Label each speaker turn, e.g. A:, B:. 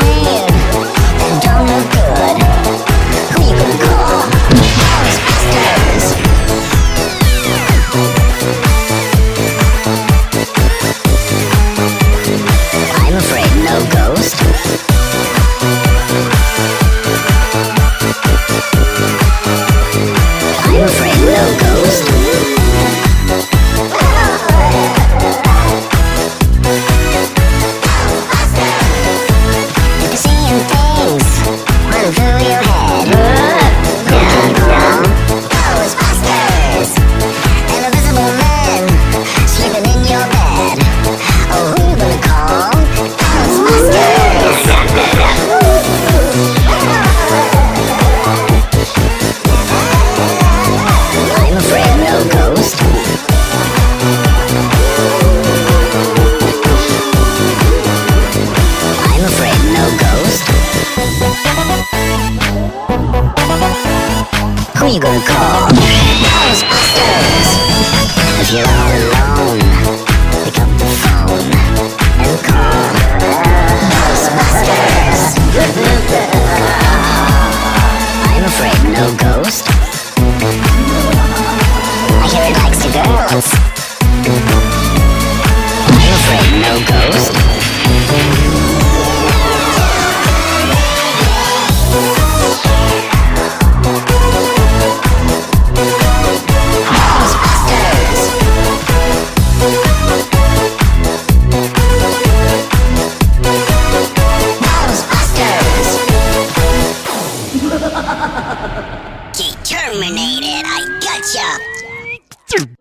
A: man that don't look good. Who you gonna call? Ghostbusters. I'm afraid no ghost. I'm afraid no ghost. Seeing things run through your head. Ghostbusters. An invisible man sleeping in your bed. Oh, who you gonna call? Ghostbusters. I'm afraid no ghost. I'm afraid no ghost. Who you gonna call? Ghostbusters. If you're all alone, pick up the phone and call Ghostbusters. I'm afraid no ghost. I hear it likes to girls. I'm afraid no ghost. Ghostbusters. Terminated, I gotcha!